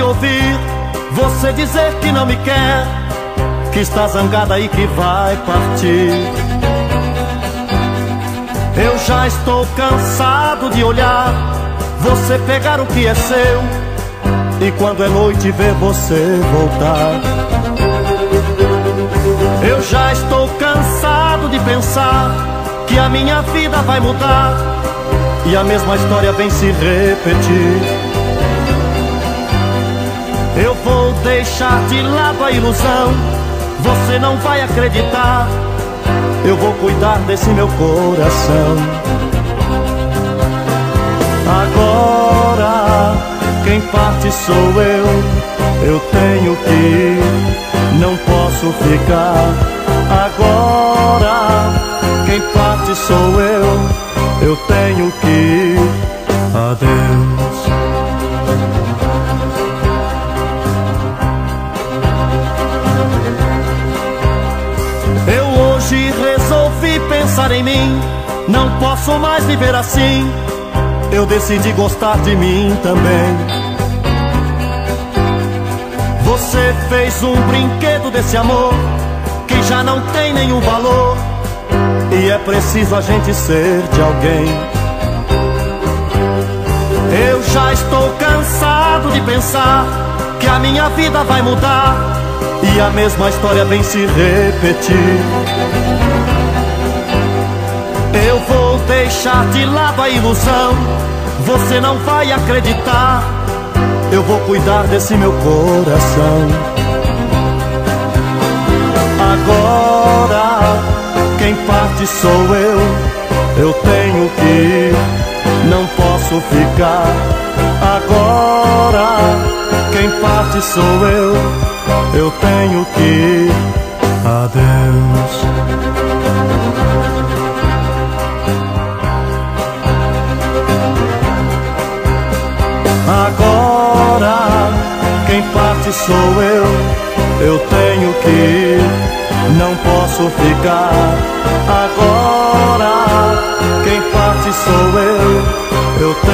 ouvir você dizer que não me quer, que está zangada e que vai partir. Eu já estou cansado de olhar você pegar o que é seu e quando é noite ver você voltar. Eu já estou cansado de pensar que a minha vida vai mudar e a mesma história vem se repetir. Eu vou deixar de lado a ilusão, você não vai acreditar. Eu vou cuidar desse meu coração. Agora quem parte sou eu tenho que ir, não posso ficar. Agora quem parte sou eu tenho que ir. Adeus. Eu hoje resolvi pensar em mim, não posso mais viver assim. Eu decidi gostar de mim também. Você fez um brinquedo desse amor que já não tem nenhum valor, e é preciso a gente ser de alguém. Eu já estou cansado de pensar que a minha vida vai mudar e a mesma história vem se repetir. Eu vou deixar de lado a ilusão, você não vai acreditar. Eu vou cuidar desse meu coração. Agora quem parte sou eu tenho que ir, não posso ficar. Agora quem parte sou eu tenho que ir. Adeus. Agora quem parte sou eu tenho que ir, não posso ficar. Agora quem parte sou eu